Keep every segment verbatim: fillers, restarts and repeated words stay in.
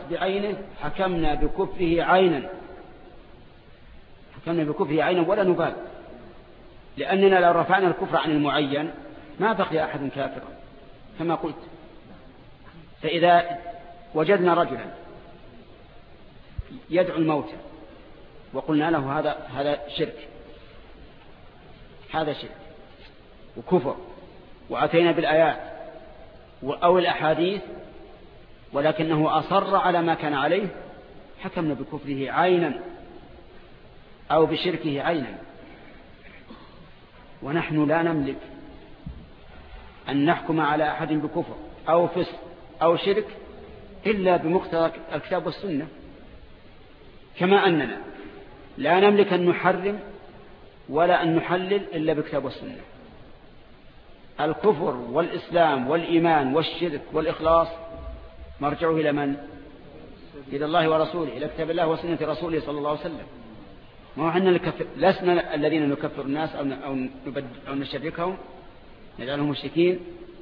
بعينه حكمنا بكفره عينا، حكمنا بكفره عينا ولا نبال، لأننا لو رفعنا الكفر عن المعين ما بقي أحد كافرا كما قلت. فإذا وجدنا رجلا يدعو الموتى وقلنا له هذا هذا شرك، هذا شرك وكفر، وأتينا بالآيات أو الأحاديث ولكنه أصر على ما كان عليه، حكمنا بكفره عينا أو بشركه عينا. ونحن لا نملك أن نحكم على أحد بكفر أو فسق أو شرك إلا بمقتضى الكتاب والسنة، كما أننا لا نملك أن نحرم ولا أن نحلل إلا بكتاب والسنة. الكفر والإسلام والإيمان والشرك والإخلاص مرجعه إلى من؟ إلى الله ورسوله، إلى كتاب الله وسنة رسوله صلى الله عليه وسلم. ما هو حنا لسنا الذين نكفر الناس أو نشركهم نجعلهم مشركين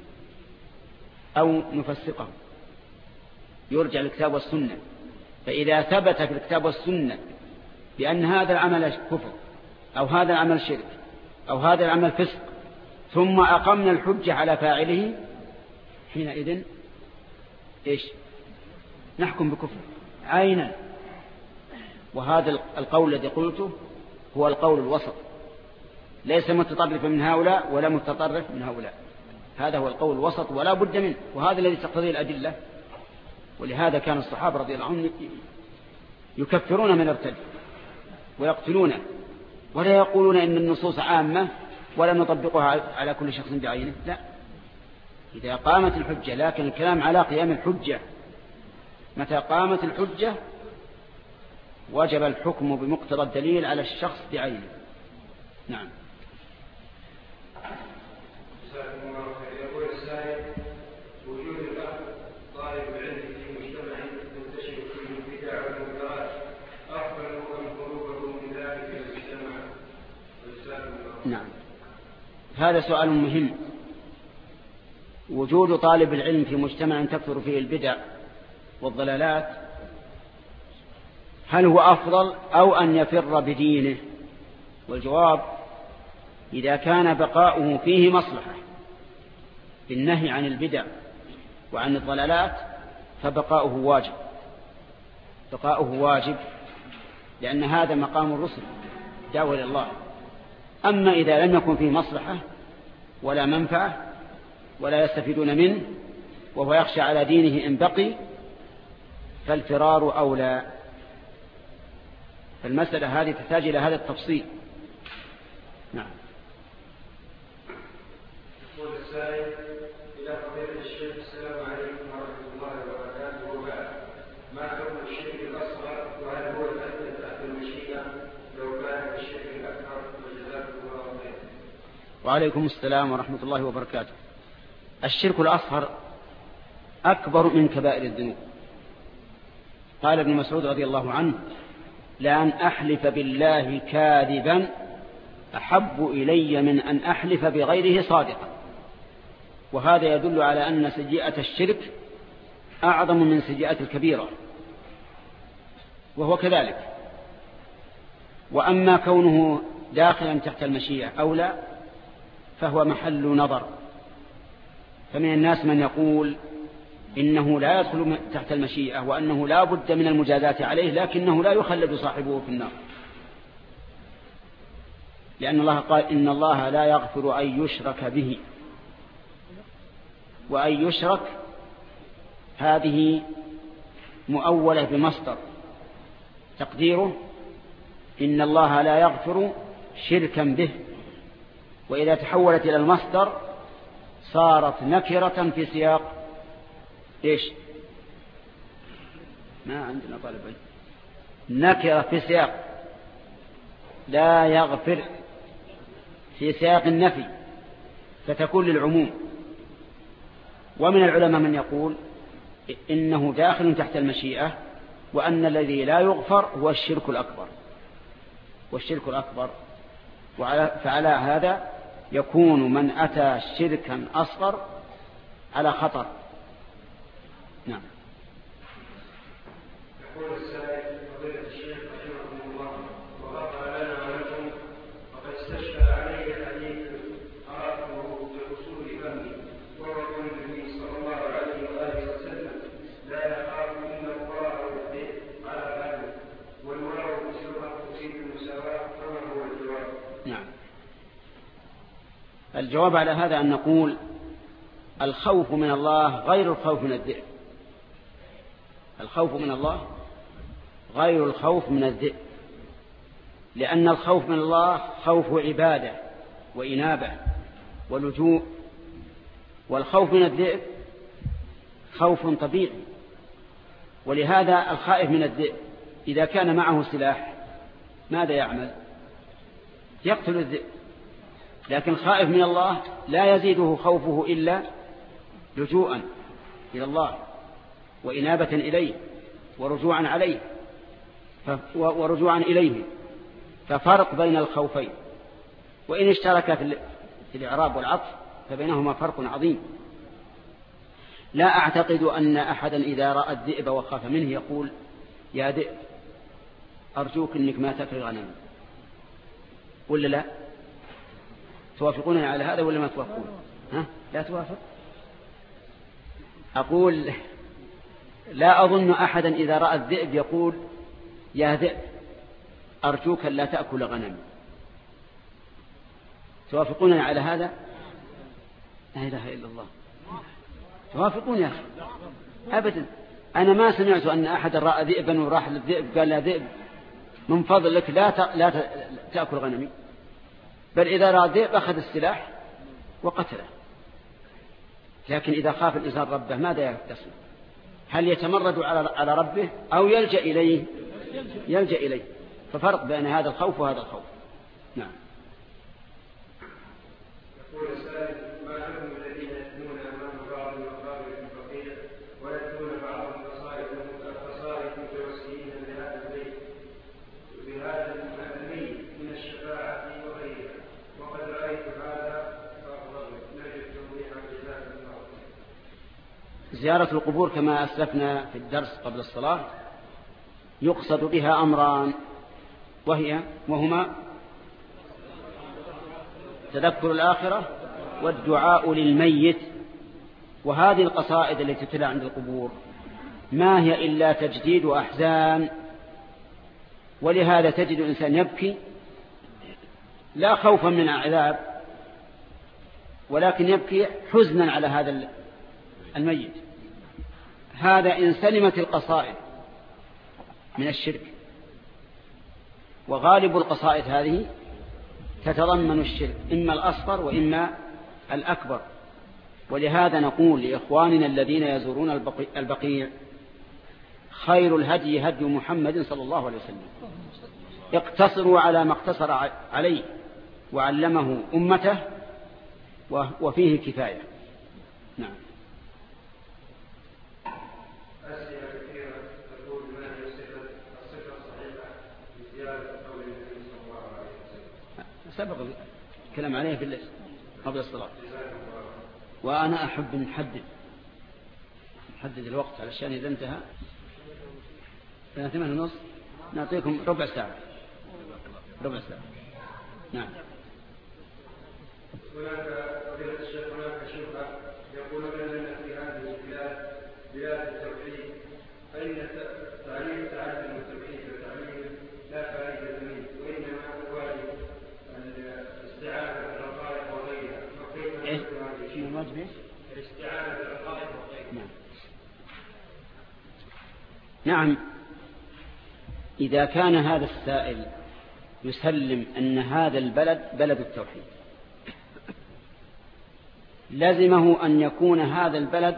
أو نفسقهم، يرجع الكتاب والسنة. فإذا ثبت في الكتاب والسنة بأن هذا العمل كفر أو هذا العمل شرك أو هذا العمل فسق ثم أقمنا الحجة على فاعله، حينئذ إيش؟ نحكم بكفر عينا. وهذا القول الذي قلته هو القول الوسط، ليس متطرفا من هؤلاء ولا متطرف من هؤلاء، هذا هو القول الوسط ولا بد منه، وهذا الذي تقتضيه الأدلة. ولهذا كان الصحابة رضي الله عنهم يكفرون من ارتد ويقتلونه، ولا يقولون إن النصوص عامة ولا نطبقها على كل شخص بعينه، لا، إذا قامت الحجة. لكن الكلام على قيام الحجة، متى قامت الحجة وجب الحكم بمقتضى الدليل على الشخص بعينه. نعم. يقول السائل: وجود الأخ طالب العلم في مجتمع تنتشر فيه البدع والمنكرات أفضل أم خروجه من ذلك المجتمع؟ نعم، هذا سؤال مهم. وجود طالب العلم في مجتمع تكثر فيه البدع والضلالات، هل هو أفضل أو أن يفر بدينه؟ والجواب: إذا كان بقاؤه فيه مصلحة بالنهي عن البدع وعن الضلالات فبقاؤه واجب، بقاؤه واجب، لأن هذا مقام الرسل، دعوة إلى الله. أما إذا لم يكن فيه مصلحة ولا منفعة ولا يستفيدون منه وهو يخشى على دينه إن بقي فالفرار أولى. فالمسألة هذه تحتاج إلى هذا التفصيل. نعم. يقول السائل: إلى فضيلة الشيخ، السلام عليكم ورحمة الله وبركاته، وبعد، ما حكم الشرك الأصغر وهل هو الأدنى تحت المشيئة لو كان الشرك الأكبر؟ وجزاكم الله خيرا. وعليكم السلام ورحمة الله وبركاته. الشرك الأصغر أكبر من كبائر الذنوب. قال ابن مسعود رضي الله عنه: لأن أحلف بالله كاذبا أحب إلي من أن أحلف بغيره صادقا. وهذا يدل على أن سيئة الشرك أعظم من سيئة الكبيرة، وهو كذلك. وأما كونه داخلا تحت المشيئة أو لا فهو محل نظر. فمن الناس من يقول إنه لا يدخل تحت المشيئة وأنه لا بد من المجازاة عليه، لكنه لا يخلد صاحبه في النار، لأن الله قال: إن الله لا يغفر أن يشرك به. وأن يشرك هذه مؤولة بمصدر تقديره إن الله لا يغفر شركا به، وإذا تحولت إلى المصدر صارت نكرة في سياق إيش؟ ما عندنا طالب علم. نكرة في سياق لا يغفر في سياق النفي فتكون للعموم. ومن العلماء من يقول إنه داخل تحت المشيئة، وأن الذي لا يغفر هو الشرك الأكبر، والشرك الأكبر. فعلى هذا يكون من أتى شركا أصغر على خطر. نعم. يقول السائل فضيلة الشيخ رحمه الله وغفر لنا ولكم وقد استشكل علي حديث قرأته بأصول فهمي وهو قول النبي صلى الله عليه وآله وسلم لا يخاف إلا الله والذئب على غنم والواو بسرعة تفيد المساواة كما هو الجواب. نعم. الجواب على هذا أن نقول الخوف من الله غير الخوف من الذئب. الخوف من الله غير الخوف من الذئب، لأن الخوف من الله خوف عبادة وإنابة ولجوء، والخوف من الذئب خوف طبيعي. ولهذا الخائف من الذئب إذا كان معه سلاح ماذا يعمل؟ يقتل الذئب. لكن خائف من الله لا يزيده خوفه إلا لجوءا إلى الله وإنابة إليه ورجوعا عليه ورجوعا إليه. ففرق بين الخوفين، وإن اشترك في الإعراب والعطف فبينهما فرق عظيم. لا أعتقد أن أحدا إذا رأى الذئب وخاف منه يقول يا ذئب أرجوك أنك ما تأكل غنم، ولا لا؟ توافقونني على هذا ولا ما توافقون؟ ها؟ لا توافق؟ أقول لا أظن أحدا إذا رأى الذئب يقول يا ذئب أرجوك لا تأكل غنم. توافقونني على هذا؟ لا إله إلا الله. توافقون يا أخي؟ أبدا. أنا ما سمعت أن أحد رأى ذئبا وراح للذئب قال يا ذئب من فضلك لا لا تأكل غنمي، بل إذا رأى ذئب أخذ السلاح وقتله. لكن إذا خاف الإنسان ربه ماذا يصنع؟ هل يتمرد على ربه أو يلجأ إليه؟ يلجأ إليه. ففرق بين هذا الخوف وهذا الخوف. نعم. يقول السائل ما حكم الذين يتلون أمام بعض المقابر الفقير ويتلون بعض القصائد القصائد متوسلين بهذا البيت بهذا الميت من الشفاعة وغيرها، وقد رأيت هذا فأفضل نجد توضيحا بذات الله. زيارة القبور كما أسلفنا في الدرس قبل الصلاة يقصد بها أمران، وهي وهما تذكر الآخرة والدعاء للميت. وهذه القصائد التي تتلى عند القبور ما هي إلا تجديد وأحزان، ولهذا تجد الإنسان يبكي لا خوفا من عذاب ولكن يبكي حزنا على هذا الميت. هذا إن سلمت القصائد من الشرك، وغالب القصائد هذه تتضمن الشرك إما الأصغر وإما الأكبر. ولهذا نقول لإخواننا الذين يزورون البقيع خير الهدي هدي محمد صلى الله عليه وسلم، اقتصروا على ما اقتصر عليه وعلمه أمته وفيه كفاية. نعم. أسئلة كثيرة تقول ما هي الصفة الصحيحة لزيادة قول النبي صلى الله عليه وسلم؟ سبق الكلام عليه في قبل الصلاة، وأنا أحب نحدد نحدد الوقت علشان إذا انتهى ثلاثة ثمان ونص نعطيكم ربع ساعة ربع ساعة. نعم. هناك فضيلة الشيخ هناك شبهة يقولون أننا في هذه البلاد بلاد التوحيد، فإن تعليم تعلم التوحيد وتعليم لا فائدة منه، وإنما هو واجب الاستعانة بالرقائق وغيرها. إيه؟ شنو واجب؟ الاستعانة بالرقائق وغيرها. نعم. نعم. إذا كان هذا السائل يسلم أن هذا البلد بلد التوحيد لازمه أن يكون هذا البلد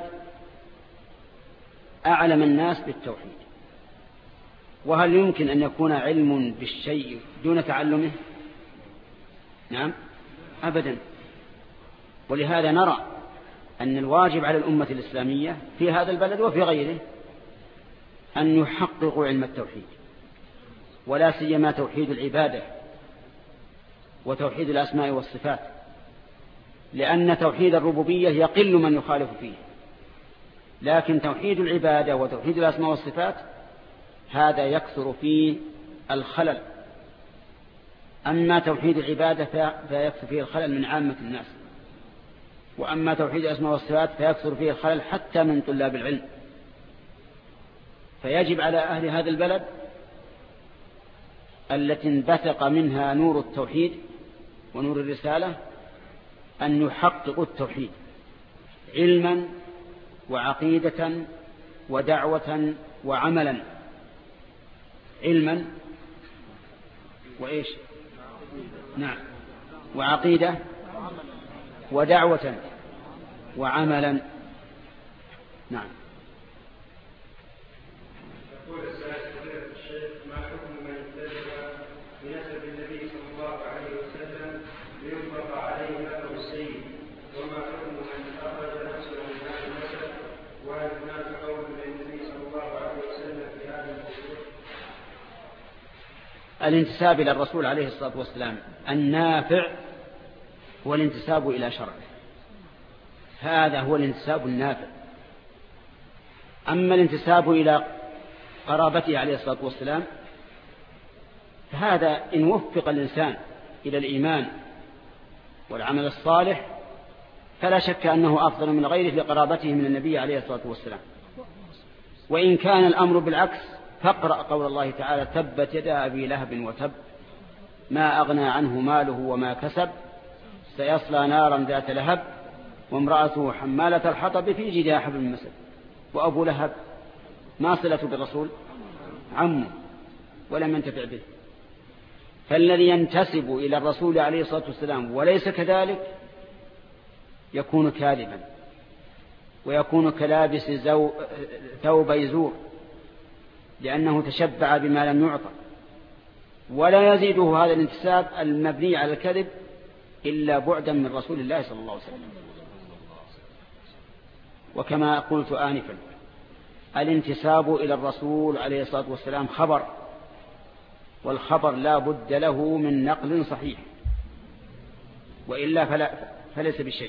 أعلم الناس بالتوحيد. وهل يمكن أن يكون علم بالشيء دون تعلمه؟ نعم أبدا. ولهذا نرى أن الواجب على الأمة الإسلامية في هذا البلد وفي غيره أن يحققوا علم التوحيد، ولا سيما توحيد العبادة وتوحيد الأسماء والصفات، لأن توحيد الربوبية يقل من يخالف فيه، لكن توحيد العبادة وتوحيد الأسماء والصفات هذا يكثر فيه الخلل. أما توحيد العبادة فيكثر فيه الخلل من عامة الناس، وأما توحيد الأسماء والصفات فيكثر فيه الخلل حتى من طلاب العلم. فيجب على أهل هذا البلد التي انبثق منها نور التوحيد ونور الرسالة أن يحققوا التوحيد علما وعقيدة ودعوة وعملا. علما وإيش؟ نعم، وعقيدة ودعوة وعملا. نعم. يقول السائل فضيلة الشيخ: ما حكم من التزم بنسب النبي صلى الله عليه وسلم ليطلق عليه لقب السيد؟ وما حكم من أخرج نفسه من هذا النسب؟ وهل هناك قول للنبي صلى الله عليه وسلم في هذا الموضوع؟ الانتساب إلى الرسول عليه الصلاة والسلام النافع هو الانتساب إلى شرعه، هذا هو الانتساب النافع. أما الانتساب إلى قرابته عليه الصلاة والسلام فهذا إن وفق الإنسان إلى الإيمان والعمل الصالح فلا شك أنه أفضل من غيره لقرابته من النبي عليه الصلاة والسلام. وإن كان الأمر بالعكس فاقرأ قول الله تعالى: تبت يدا أبي لهب وتب ما أغنى عنه ماله وما كسب سيصلى نارا ذات لهب وامرأته حمالة الحطب في جيدها حبل من مسد. وأبو لهب ما صلة بالرسول؟ عمه، ولم ينتفع به. فالذي ينتسب إلى الرسول عليه الصلاة والسلام وليس كذلك يكون كاذبا، ويكون كلابس زو... ثوب يزور، لأنه تشبع بما لم يعطى. ولا يزيده هذا الانتساب المبني على الكذب إلا بعدا من رسول الله صلى الله عليه وسلم. وكما قلت آنفا الانتساب إلى الرسول عليه الصلاة والسلام خبر، والخبر لا بد له من نقل صحيح، وإلا فلا فليس بشيء.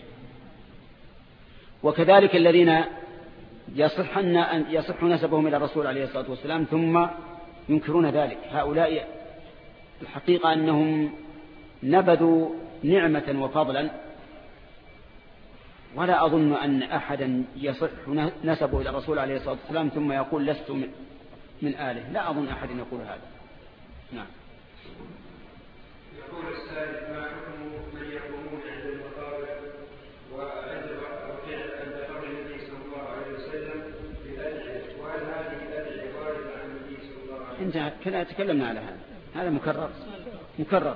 وكذلك الذين يصح أن يصح نسبهم إلى الرسول عليه الصلاة والسلام ثم ينكرون ذلك، هؤلاء الحقيقة أنهم نبذوا نعمة وفضلا، ولا أظن أن أحدا يصح نسبه إلى الرسول عليه الصلاة والسلام ثم يقول لست من آله. لا أظن أحد يقول هذا. نعم. يقول السائل: ما حكم من يقومون عند المقابر وعند الركوع عند قبر النبي صلى الله عليه وسلم بالأدعية؟ وهل هذه الأدعية واردة عن النبي صلى الله عليه وسلم؟ انت كنا تكلمنا على هذا، هذا مكرر مكرر.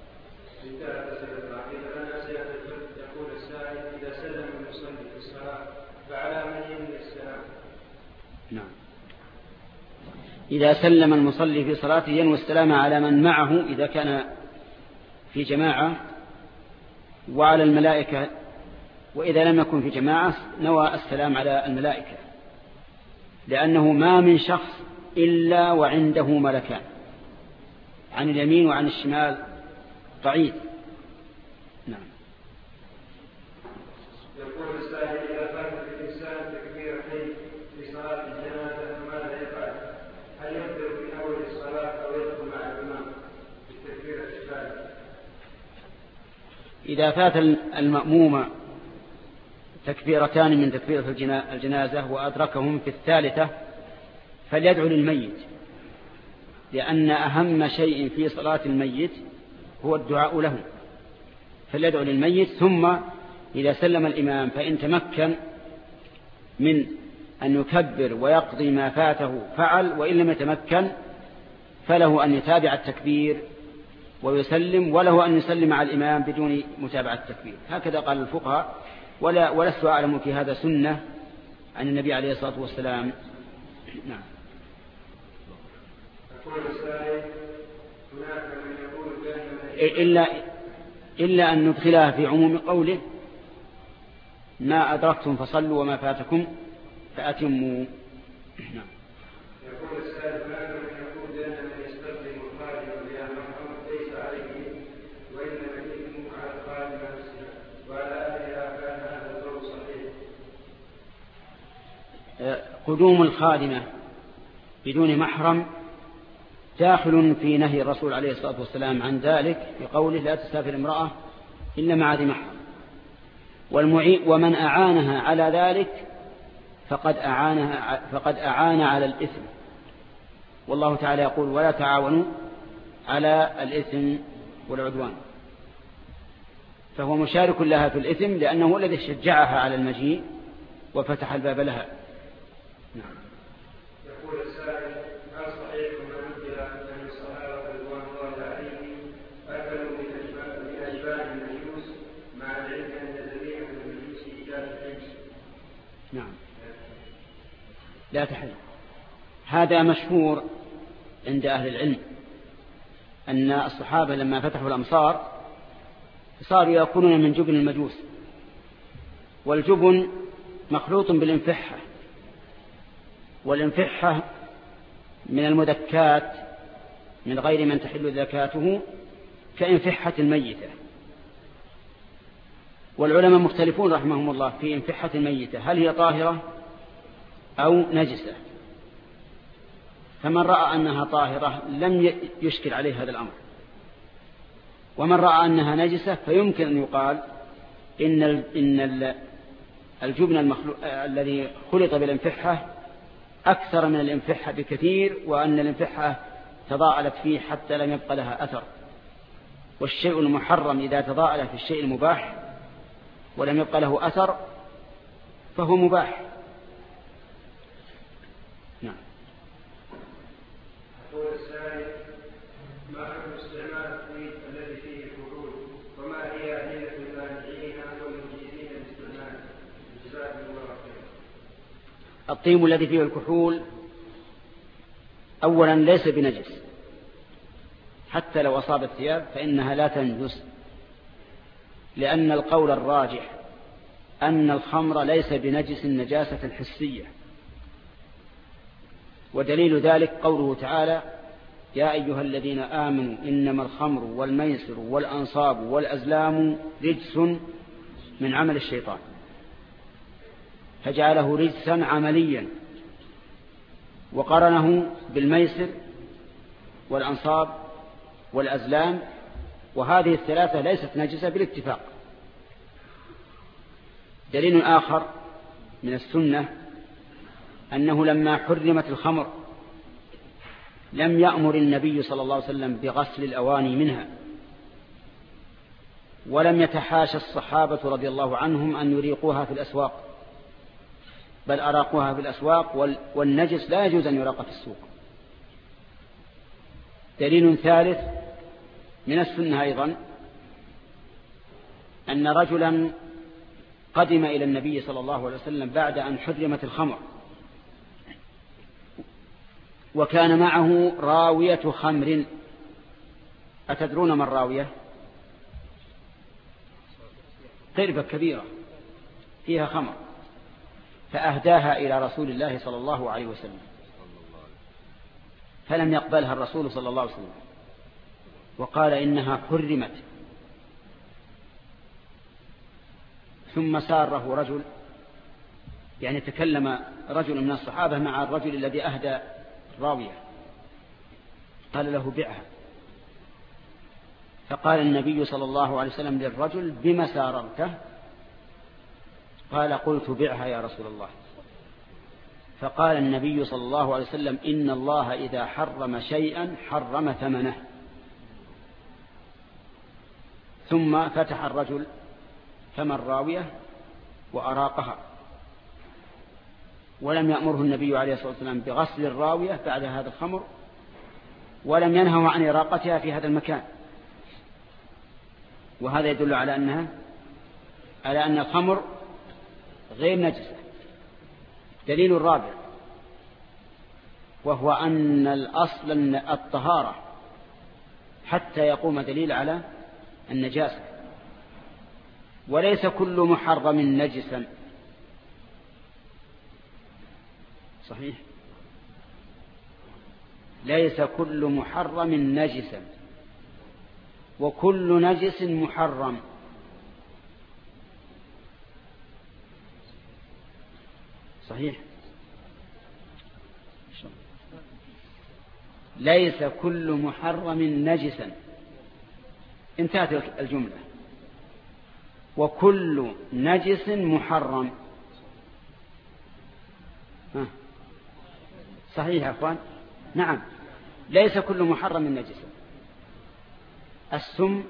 يقول السائل: إذا سلم المصلي في الصلاة فعلى من ينوي السلام؟ نعم. إذا سلم المصلي في صلاته ينوي السلام على من معه إذا كان في جماعة، وعلى الملائكة، وإذا لم يكن في جماعة نوى السلام على الملائكة، لأنه ما من شخص إلا وعنده ملكان عن اليمين وعن الشمال قعيد. نعم. يقول السائل: إذا فات الإنسان تكبيرتين في صلاة الجنازة فماذا يفعل؟ هل يبدأ في أول الصلاة أو يدخل مع الإمام بالتكبيرة الثالثة؟ إذا فات المأموم تكبيرتان من تكبيرة الجنازة وأدركهم في الثالثة فليدعو للميت، لأن أهم شيء في صلاة الميت هو الدعاء له، فليدعو للميت. ثم إذا سلم الإمام فإن تمكن من أن يكبر ويقضي ما فاته فعل، وإن لم يتمكن فله أن يتابع التكبير ويسلم، وله أن يسلم على الإمام بدون متابعة التكبير. هكذا قال الفقهاء، ولا ولست أعلم في هذا سنة عن النبي عليه الصلاة والسلام. نعم. إلا, إلا أن ندخلها في عموم قوله: ما أدركتم فصلوا وما فاتكم فأتموا. نعم. يقول السائل: ما من يقول لأن من يستخدم الخادم بها محرم ليس عليه وإنما الإثم على الخادم نفسه، وعلى أهلها كان هذا القول صحيح؟ قدوم الخادمة بدون محرم داخل في نهي الرسول عليه الصلاة والسلام عن ذلك بقوله لا تسافر امرأة إلا مع ذي محرم. ومن أعانها على ذلك فقد أعانها فقد أعان على الإثم، والله تعالى يقول ولا تعاونوا على الإثم والعدوان، فهو مشارك لها في الإثم لأنه هو الذي شجعها على المجيء وفتح الباب لها. نعم. يقول السائل هل صحيح ما نقل أن الصحابة رضوان الله عليهم أكلوا من أجبان المجوس مع العلم أن ذبيحة المجوس لا تحل؟ نعم لا تحل. هذا مشهور عند أهل العلم أن الصحابة لما فتحوا الأمصار صاروا يأكلون من جبن المجوس، والجبن مخلوط بالانفحة، والانفحة من المذكات من غير من تحل ذكاته كانفحة الميتة. والعلماء مختلفون رحمهم الله في انفحة الميتة هل هي طاهرة أو نجسة، فمن رأى أنها طاهرة لم يشكل عليه هذا الأمر، ومن رأى أنها نجسة فيمكن أن يقال إن إن الجبن المخلوق الذي خلط بالانفحة أكثر من الانفحة بكثير، وأن الانفحة تضاءلت فيه حتى لم يبقى لها أثر. والشيء المحرم إذا تضاءل في الشيء المباح ولم يبقى له أثر فهو مباح. نعم. يقول السائل ما حكم استعمال الطيب الذي فيه الكحول، وما هي أدلة المانعين والمجيزين باستعماله؟ جزاكم الله خيرا. الطيب الذي فيه الكحول أولا ليس بنجس، حتى لو أصاب الثياب فإنها لا تنجس، لأن القول الراجح أن الخمر ليس بنجس النجاسة الحسية. ودليل ذلك قوله تعالى يا أيها الذين آمنوا إنما الخمر والميسر والأنصاب والأزلام رجس من عمل الشيطان، فجعله رجسا عمليا وقرنه بالميسر والأنصاب والأزلام، وهذه الثلاثة ليست نجسة بالاتفاق. دليل آخر من السنة أنه لما حرمت الخمر لم يأمر النبي صلى الله عليه وسلم بغسل الأواني منها، ولم يتحاشى الصحابة رضي الله عنهم أن يريقوها في الأسواق، بل أراقوها في الأسواق، والنجس لا يجوز أن يراق في السوق. دليل ثالث من السنة أيضا أن رجلا قدم إلى النبي صلى الله عليه وسلم بعد أن حرمت الخمر، وكان معه راوية خمر. أتدرون ما الراوية؟ قربة كبيرة فيها خمر، فأهداها إلى رسول الله صلى الله عليه وسلم، فلم يقبلها الرسول صلى الله عليه وسلم وقال إنها حرمت. ثم ساره رجل، يعني تكلم رجل من الصحابة مع الرجل الذي أهدى الراوية، قال له بعها، فقال النبي صلى الله عليه وسلم للرجل بما ساررته؟ قال قلت بعها يا رسول الله. فقال النبي صلى الله عليه وسلم إن الله إذا حرم شيئا حرم ثمنه. ثم فتح الرجل فم الراوية وأراقها، ولم يأمره النبي عليه الصلاة والسلام بغسل الراوية بعد هذا الخمر، ولم ينهوا عن إراقتها في هذا المكان. وهذا يدل على أنها على أن الخمر غير نجسة. دليل الرابع وهو أن الأصل الطهارة حتى يقوم دليل على النجاسة، وليس كل محرم نجسا. صحيح، ليس كل محرم نجسا، وكل نجس محرم. صحيح. ليس كل محرم نجسا، انتهت الجملة. وكل نجس محرم. ها. صحيح يا أخوان؟ نعم، ليس كل محرم نجسا. السم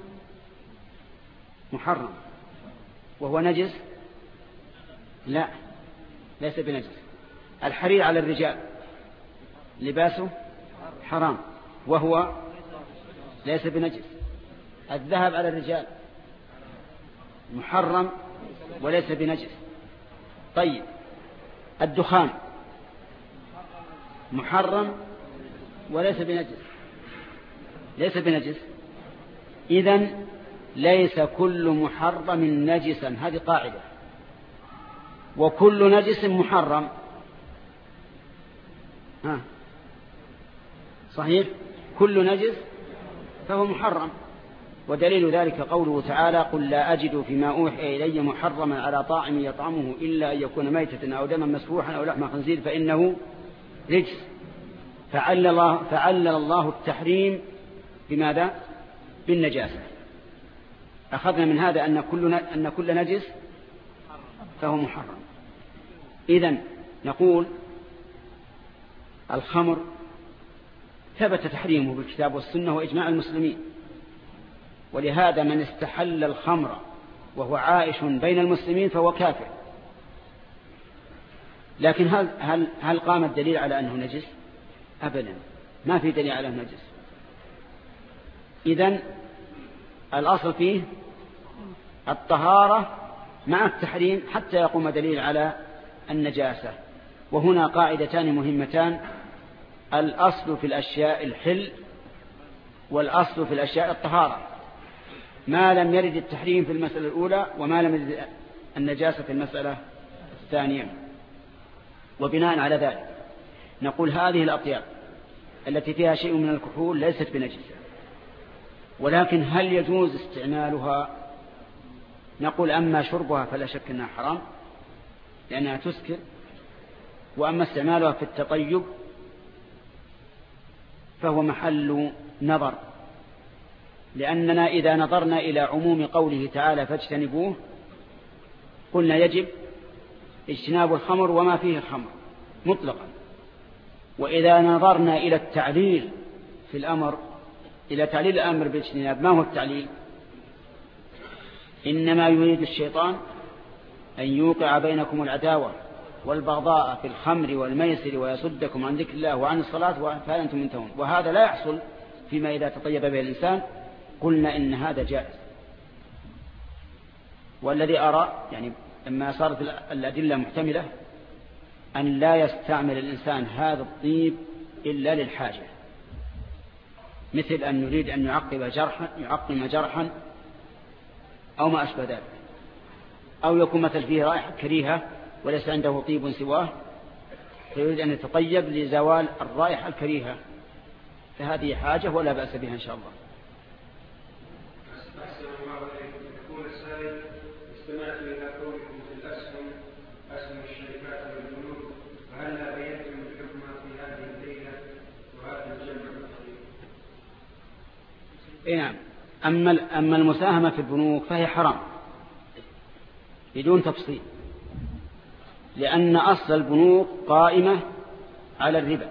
محرم وهو نجس؟ لا، ليس بنجس. الحرير على الرجال لباسه حرام وهو ليس بنجس. الذهب على الرجال محرم وليس بنجس. طيب، الدخان محرم وليس بنجس، ليس بنجس. إذن ليس كل محرم نجسا، هذه قاعدة. وكل نجس محرم. ها صحيح، كل نجس فهو محرم. ودليل ذلك قوله تعالى: قل لا أجد فيما أوحي إلي محرما على طاعم يطعمه إلا أن يكون ميتة أو دما مسفوحا أو لحم خنزير فإنه رجس. فعلل الله, فعلل الله التحريم بماذا؟ بالنجاسة. أخذنا من هذا أن كل, أن كل نجس فهو محرم. إذن نقول الخمر ثبت تحريمه بالكتاب والسنة وإجماع المسلمين، ولهذا من استحل الخمر وهو عائش بين المسلمين فهو كافر. لكن هل, هل, هل قام الدليل على أنه نجس؟ أبدا، ما في دليل على أنه نجس. إذن الأصل فيه الطهارة مع التحريم حتى يقوم دليل على النجاسة. وهنا قاعدتان مهمتان: الأصل في الأشياء الحل، والأصل في الأشياء الطهارة، ما لم يرد التحريم في المسألة الأولى وما لم يرد النجاسة في المسألة الثانية. وبناء على ذلك نقول هذه الأطياب التي فيها شيء من الكحول ليست بنجسة، ولكن هل يجوز استعمالها؟ نقول أما شربها فلا شك أنها حرام لأنها تسكر، وأما استعمالها في التطيب فهو محل نظر، لأننا إذا نظرنا إلى عموم قوله تعالى فاجتنبوه قلنا يجب اجتناب الخمر وما فيه خمر مطلقا. وإذا نظرنا إلى التعليل في الأمر، إلى تعليل الأمر بالاجتناب، ما هو التعليل؟ إنما يريد الشيطان أن يوقع بينكم العداوة والبغضاء في الخمر والميسر ويصدكم عن ذكر الله وعن الصلاة فهل أنتم منتهون. وهذا لا يحصل فيما إذا تطيب به الإنسان. قلنا إن هذا جائز. والذي أرى يعني لما صارت الأدلة محتملة أن لا يستعمل الإنسان هذا الطيب إلا للحاجة، مثل أن يريد أن يعقب جرحا يعقم جرحا أو ما أشبه ذلك، أو يكون مثل فيه رائحة كريهة وليس عنده طيب سواه فيريد أن يتطيب لزوال الرائحة الكريهة، فهذه حاجة ولا بأس بها إن شاء الله. يقول السائل: استمعت إلى قولكم في الأسهم أسهم الشركات والبنوك، فهل بينتم الحكم في هذه الليلة وهذا الجمع الأخير؟ إيه نعم. أما أما المساهمة في البنوك فهي حرام بدون تفصيل، لأن أصل البنوك قائمة على الربا،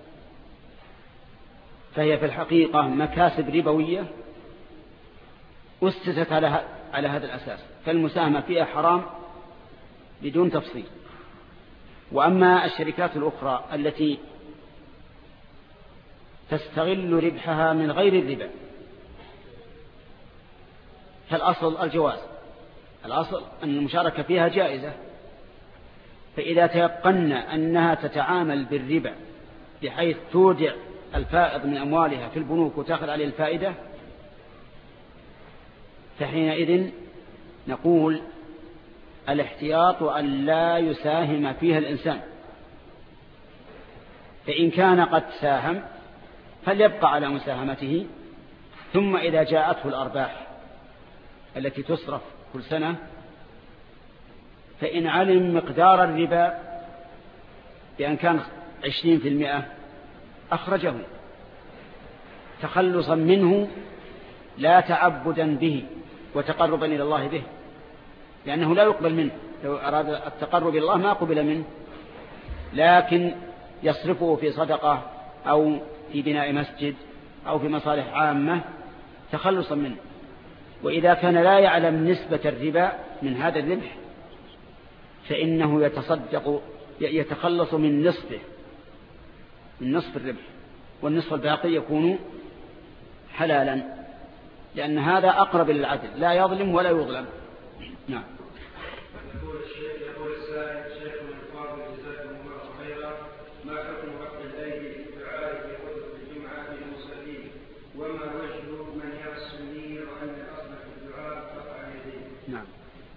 فهي في الحقيقة مكاسب ربوية أسست على على هذا الأساس، فالمساهمة فيها حرام بدون تفصيل. وأما الشركات الأخرى التي تستغل ربحها من غير الربا فالأصل الجواز، الأصل أن المشاركة فيها جائزة. فإذا تيقنا أنها تتعامل بالربا بحيث تودع الفائض من أموالها في البنوك وتأخذ عليه الفائدة، فحينئذ نقول الاحتياط أن لا يساهم فيها الإنسان، فإن كان قد ساهم فليبقى على مساهمته، ثم إذا جاءته الأرباح التي تصرف كل سنة فإن علم مقدار الربا بأن كان عشرين في المئة أخرجه تخلصا منه لا تعبدا به وتقربا إلى الله به، لأنه لا يقبل منه. لو أراد التقرب إلى الله ما قبل منه، لكن يصرفه في صدقة أو في بناء مسجد أو في مصالح عامة تخلصا منه. وإذا كان لا يعلم نسبة الربا من هذا الربح فإنه يتصدق يتخلص من نصفه، من نصف الربح، والنصف الباقي يكون حلالا، لأن هذا أقرب للعدل، لا يظلم ولا يظلم. نعم. يقول الشيخ يقول السائل شيخ الفاضل جزاكم الله خيرا، ما حكم رفع الايدي في الدعاء في خطبه الجمعه للمصلين، وما وجه من يرسم النية وان الاصل في الدعاء رفع اليدين؟ نعم.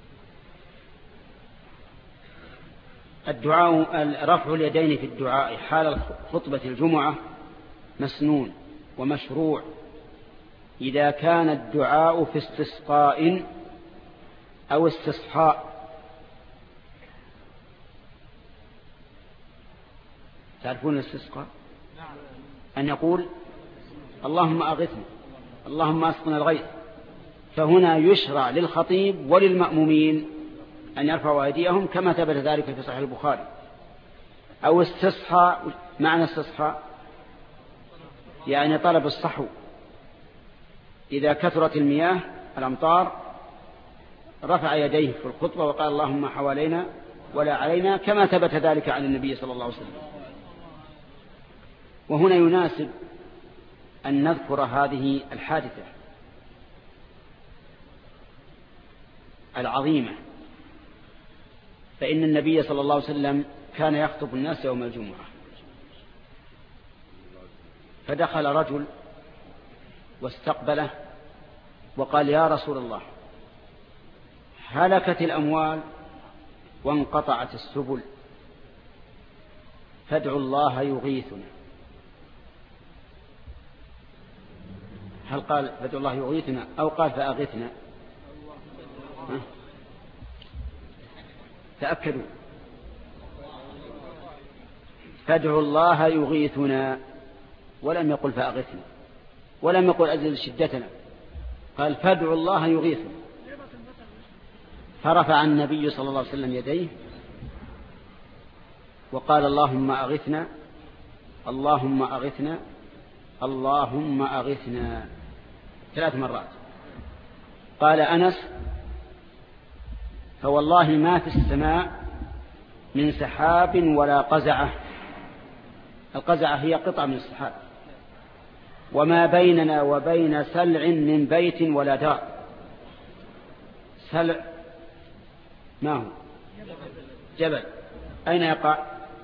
الدعاء رفع اليدين في الدعاء حال خطبة الجمعة مسنون ومشروع إذا كان الدعاء في استسقاء أو استصحاء. تعرفون الاستسقاء؟ أن يقول اللهم أغثنا، اللهم أسقنا الغيث، فهنا يشرع للخطيب وللمأمومين أن يرفعوا أيديهم كما ثبت ذلك في صحيح البخاري. أو استصحاء، معنى استصحاء يعني طلب الصحو، إذا كثرت المياه الأمطار رفع يديه في الخطبة وقال اللهم حوالينا ولا علينا كما ثبت ذلك عن النبي صلى الله عليه وسلم. وهنا يناسب أن نذكر هذه الحادثة العظيمة، فإن النبي صلى الله عليه وسلم كان يخطب الناس يوم الجمعة، فدخل رجل واستقبله وقال يا رسول الله هلكت الأموال وانقطعت السبل فادعوا الله يغيثنا. هل قال فادعوا الله يغيثنا أو قال فأغثنا؟ تأكدوا. فادعوا الله يغيثنا، ولم يقل فأغثنا، ولم يقل أزل شدتنا، قال فادعوا الله يغيثنا. فرفع النبي صلى الله عليه وسلم يديه وقال اللهم أغثنا، اللهم أغثنا، اللهم أغثنا ثلاث مرات. قال أنس فوالله ما في السماء من سحاب ولا قزعة، القزعة هي قطعة من السحاب، وما بيننا وبين سلع من بيت ولا دار. سلع ما هو؟ جبل. أين يقع؟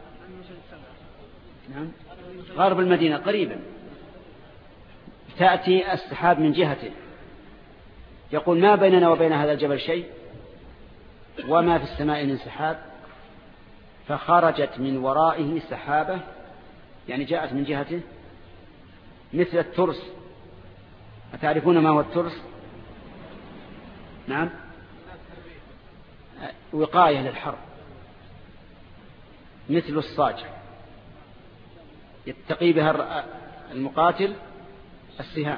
نعم غرب المدينة قريبا. تأتي السحاب من جهته، يقول ما بيننا وبين هذا الجبل شيء وما في السماء من سحاب، فخرجت من ورائه سحابة، يعني جاءت من جهته مثل الترس. أتعرفون ما هو الترس؟ نعم وقاية للحرب، مثل الصاج يتقي بها المقاتل السهام.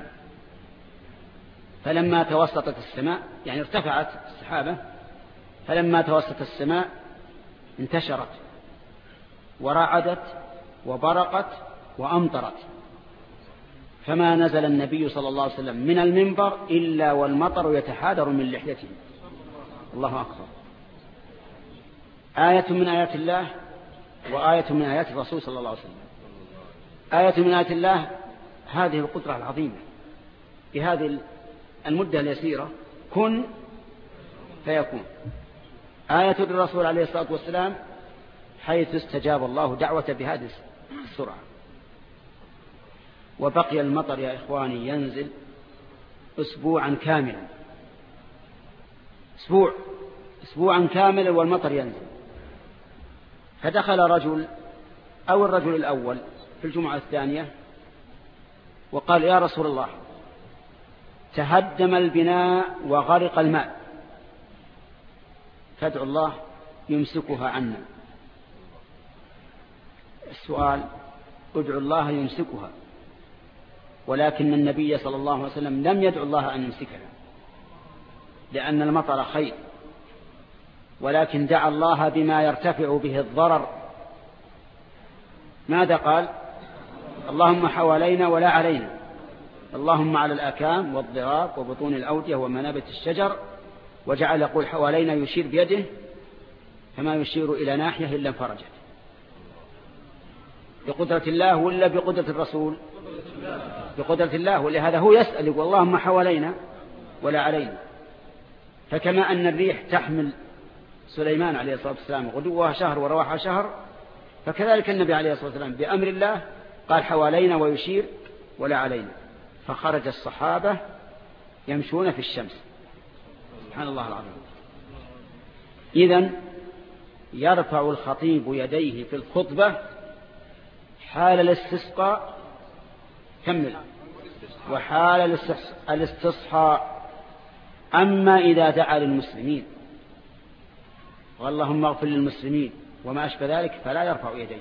فلما توسطت السماء يعني ارتفعت السحابة، فلما توسطت السماء انتشرت ورعدت وبرقت وأمطرت، فما نزل النبي صلى الله عليه وسلم من المنبر إلا والمطر يتحادر من لحيته. الله أكبر. آية من آيات الله وآية من آيات الرسول صلى الله عليه وسلم. آية من آيات الله هذه القدرة العظيمة في هذه المدة اليسيرة، كن فيكون. آية الرسول عليه الصلاة والسلام حيث استجاب الله دعوة بهذه السرعة. وبقي المطر يا إخواني ينزل أسبوعا كاملا، أسبوع أسبوعا كاملا والمطر ينزل. فدخل رجل أو الرجل الأول في الجمعة الثانية وقال يا رسول الله تهدم البناء وغرق الماء، فادعوا الله يمسكها عنا. السؤال ادعوا الله يمسكها، ولكن النبي صلى الله عليه وسلم لم يدعو الله أن يمسكها لأن المطر خير، ولكن دعا الله بما يرتفع به الضرر. ماذا قال؟ اللهم حوالينا ولا علينا، اللهم على الأكام والضراب وبطون الأودية ومنابت الشجر، وجعل يقول حوالينا يشير بيده فما يشير إلى ناحية إلا انفرجت. بقدرة الله ولا بقدرة الرسول؟ بقدرة الله، ولهذا هو يسأل يقول اللهم حوالينا ولا علينا. فكما أن الريح تحمل سليمان عليه الصلاة والسلام غدوها شهر ورواحها شهر، فكذلك النبي عليه الصلاة والسلام بأمر الله قال حوالينا ويشير ولا علينا، فخرج الصحابة يمشون في الشمس. سبحان الله العظيم. إذن يرفع الخطيب يديه في الخطبة حال الاستسقاء، كمل، وحال الاستصحاء. أما إذا دعا للمسلمين واللهم اغفر للمسلمين وما أشبه ذلك فلا يرفع يديه.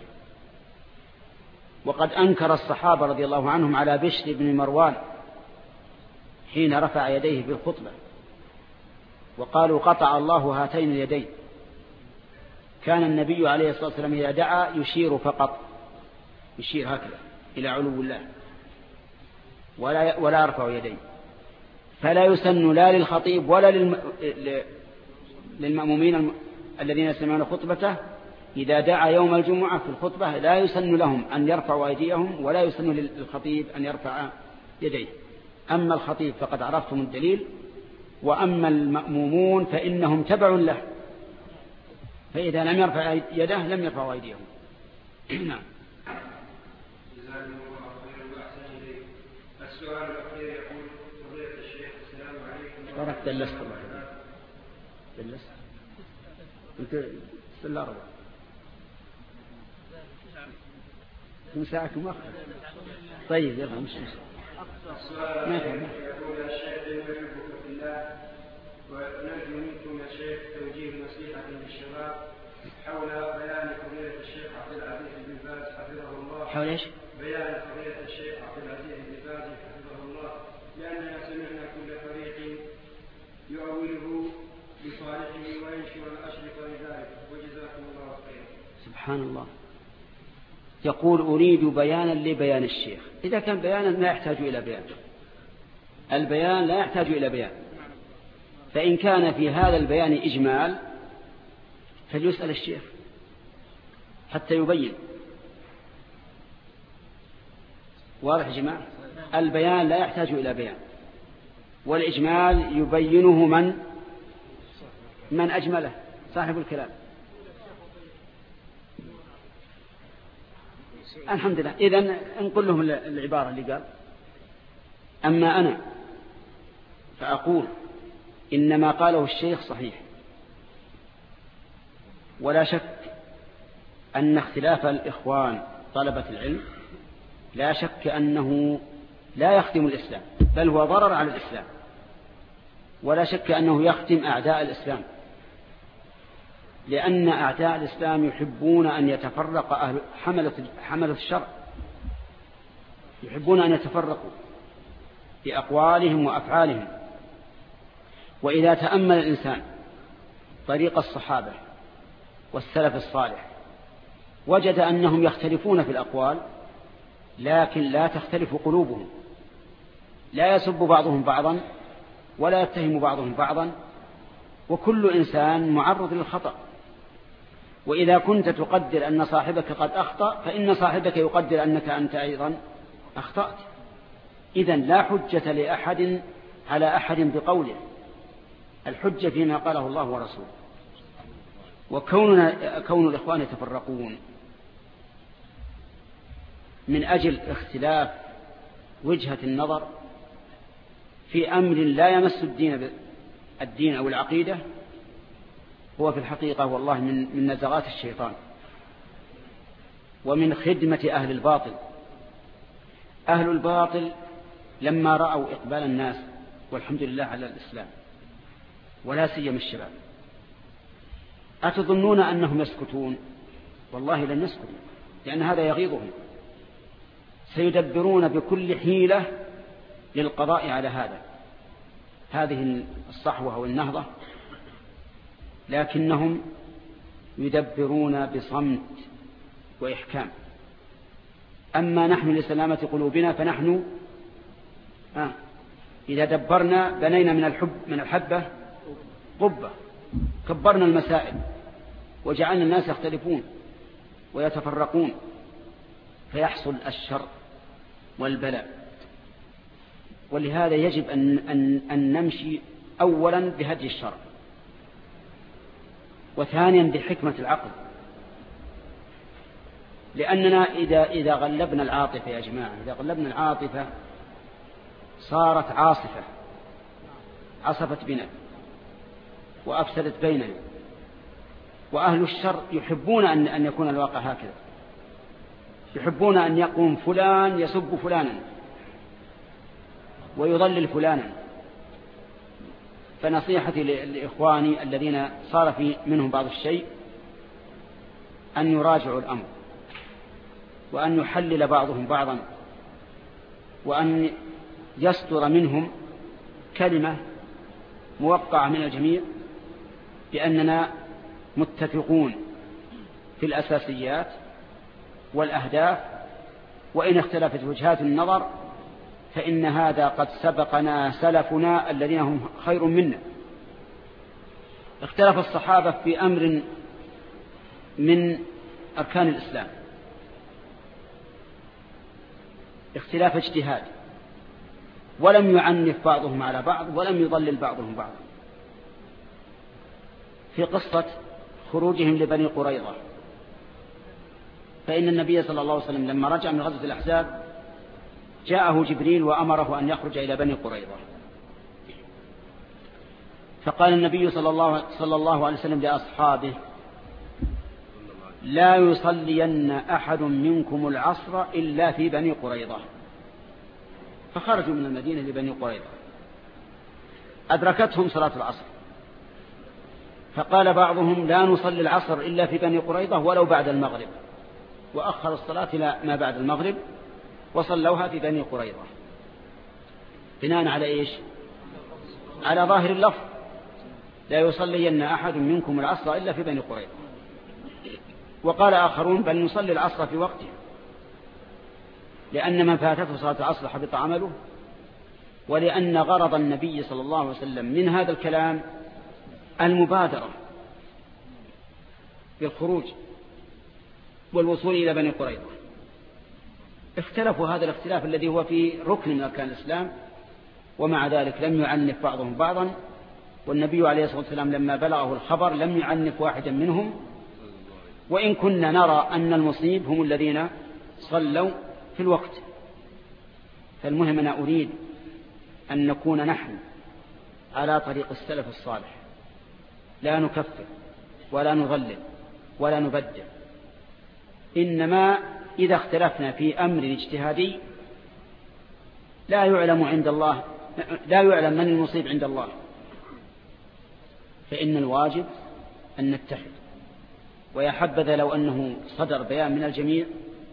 وقد أنكر الصحابة رضي الله عنهم على بشر بن مروان حين رفع يديه في الخطبة، وقالوا قطع الله هاتين اليدين. كان النبي عليه الصلاة والسلام إذا دعا يشير فقط، يشير هكذا إلى علو الله ولا ولا يرفع يديه. فلا يسن لا للخطيب ولا للم... للمأمومين الذين يسمعون خطبته إذا دعا يوم الجمعة في الخطبة لا يسن لهم أن يرفعوا أيديهم، ولا يسن للخطيب أن يرفع يديه. أما الخطيب فقد عرفتم الدليل، وأما المأمومون فإنهم تبع له، فإذا لم يرفع يده لم يرفعوا أيديهم. نعم. السؤال الأخير يقول فضيلة الشيخ السلام عليكم. بارك دلست الله دلست أنت سلا ربع من ساعة مؤخر. طيب يلا مش مش السؤال يقول يا شيخ نحبك في الله ونرجو منكم يا شيخ توجيه نصيحة للشباب حول بيان فضيلة الشيخ عبد العزيز بن باز حفظه الله. حول ايش؟ بيان فضيلة الشيخ عبد العزيز بن باز حفظه الله، لأننا سمعنا كل فريق يؤوله لصالحه وينشر الأشرطة لذلك، وجزاكم الله خيرا. سبحان الله. يقول أريد بيانا لبيان الشيخ. إذا كان بيانا لا يحتاج إلى بيان، البيان لا يحتاج إلى بيان. فإن كان في هذا البيان إجمال فليسأل الشيخ حتى يبين. واضح يا جماعة؟ البيان لا يحتاج إلى بيان، والإجمال يبينه من من أجمله، صاحب الكلام. الحمد لله. إذن نقول لهم العبارة اللي قال. أما أنا فأقول إن ما قاله الشيخ صحيح، ولا شك أن اختلاف الإخوان طلبة العلم لا شك أنه لا يخدم الإسلام، بل هو ضرر على الإسلام، ولا شك أنه يخدم أعداء الإسلام، لأن أعداء الإسلام يحبون أن يتفرق أهل حملة حملة الشر، يحبون أن يتفرقوا بأقوالهم وأفعالهم. وإذا تأمل الإنسان طريق الصحابة والسلف الصالح وجد أنهم يختلفون في الأقوال، لكن لا تختلف قلوبهم، لا يسب بعضهم بعضا ولا يتهم بعضهم بعضا، وكل إنسان معرض للخطأ. وإذا كنت تقدر أن صاحبك قد أخطأ فإن صاحبك يقدر أنك أنت أيضا أخطأت. إذن لا حجة لأحد على أحد بقوله، الحجة فيما قاله الله ورسوله. وكوننا كون الإخوان يتفرقون من أجل اختلاف وجهة النظر في أمر لا يمس الدين الدين أو العقيدة هو في الحقيقة والله من من نزغات الشيطان ومن خدمة أهل الباطل. أهل الباطل لما رأوا إقبال الناس والحمد لله على الإسلام ولا سيما الشباب، أتظنون أنهم يسكتون؟ والله لن يسكتوا، لأن هذا يغيظهم. سيدبرون بكل حيلة للقضاء على هذا هذه الصحوة والنهضة، لكنهم يدبرون بصمت وإحكام. أما نحن لسلامة قلوبنا فنحن آه إذا دبرنا بنينا من الحب من الحبة قبة، كبرنا المسائل وجعلنا الناس يختلفون ويتفرقون فيحصل الشر والبلاء. ولهذا يجب أن, أن, أن نمشي أولا بهدي الشرع، وثانيا بحكمة العقل، لأننا إذا, إذا غلبنا العاطفة يا جماعة، إذا غلبنا العاطفة صارت عاصفة، عصفت بنا وأفسدت بيننا. وأهل الشر يحبون أن, أن يكون الواقع هكذا، يحبون أن يقوم فلان يسب فلانا ويضلل فلانا. فنصيحتي لإخواني الذين صار في منهم بعض الشيء أن يراجعوا الأمر، وأن يحلل بعضهم بعضا، وأن يصدر منهم كلمة موقعة من الجميع بأننا متفقون في الأساسيات والأهداف، وإن اختلفت وجهات النظر فإن هذا قد سبقنا سلفنا الذين هم خير منا. اختلف الصحابة في أمر من أركان الإسلام اختلاف اجتهاد، ولم يعنف بعضهم على بعض ولم يضلل بعضهم بعضا. في قصة خروجهم لبني قريظة، فإن النبي صلى الله عليه وسلم لما رجع من غزوة الأحزاب جاءه جبريل وأمره أن يخرج إلى بني قريظة، فقال النبي صلى الله, صلى الله عليه وسلم لأصحابه: لا يصلين أحد منكم العصر إلا في بني قريظة. فخرجوا من المدينة لبني قريظة، أدركتهم صلاة العصر، فقال بعضهم: لا نصلي العصر إلا في بني قريظة ولو بعد المغرب، وأخر الصلاة إلى ما بعد المغرب وصلوها في بني قريظة، بناء على إيش؟ على ظاهر اللفظ: لا يصلين أحد منكم العصر إلا في بني قريظة. وقال آخرون: بل نصلي العصر في وقته، لأن من فاتته صلاة العصر حبط عمله، ولأن غرض النبي صلى الله عليه وسلم من هذا الكلام المبادرة بالخروج والوصول إلى بني قريظة. اختلفوا هذا الاختلاف الذي هو في ركن من أركان الإسلام، ومع ذلك لم يعنف بعضهم بعضا، والنبي عليه الصلاة والسلام لما بلغه الخبر لم يعنف واحدا منهم، وإن كنا نرى أن المصيب هم الذين صلوا في الوقت. فالمهم أنا أريد أن نكون نحن على طريق السلف الصالح، لا نكفر ولا نضلل ولا نبدل، إنما إذا اختلفنا في أمر اجتهادي لا يعلم عند الله، لا يعلم من المصيب عند الله، فإن الواجب أن نتحد. ويا حبذا لو أنه صدر بيان من الجميع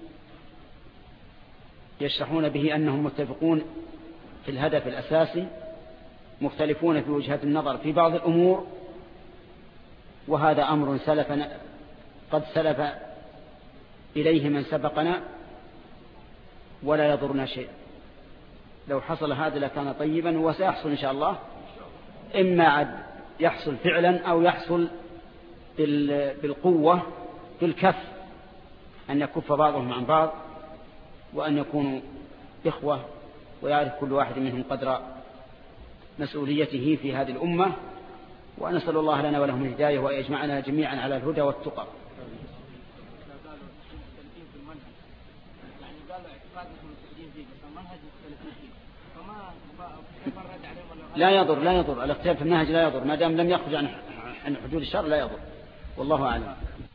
يشرحون به أنهم متفقون في الهدف الأساسي، مختلفون في وجهات النظر في بعض الأمور، وهذا أمر سلفنا قد سلف إليه من سبقنا ولا يضرنا شيء. لو حصل هذا لكان طيبا، وسيحصل إن شاء الله، إما عد يحصل فعلا أو يحصل بالقوة بالكف، أن يكف بعضهم عن بعض، وأن يكونوا إخوة، ويعرف كل واحد منهم قدر مسؤوليته في هذه الأمة. ونسأل الله لنا ولهم الهداية، وأن يجمعنا جميعا على الهدى والتقى. لا يضر لا يضر الاختلاف في النهج لا يضر، ما دام لم يخرج عن حدود الشرع لا يضر، والله أعلم.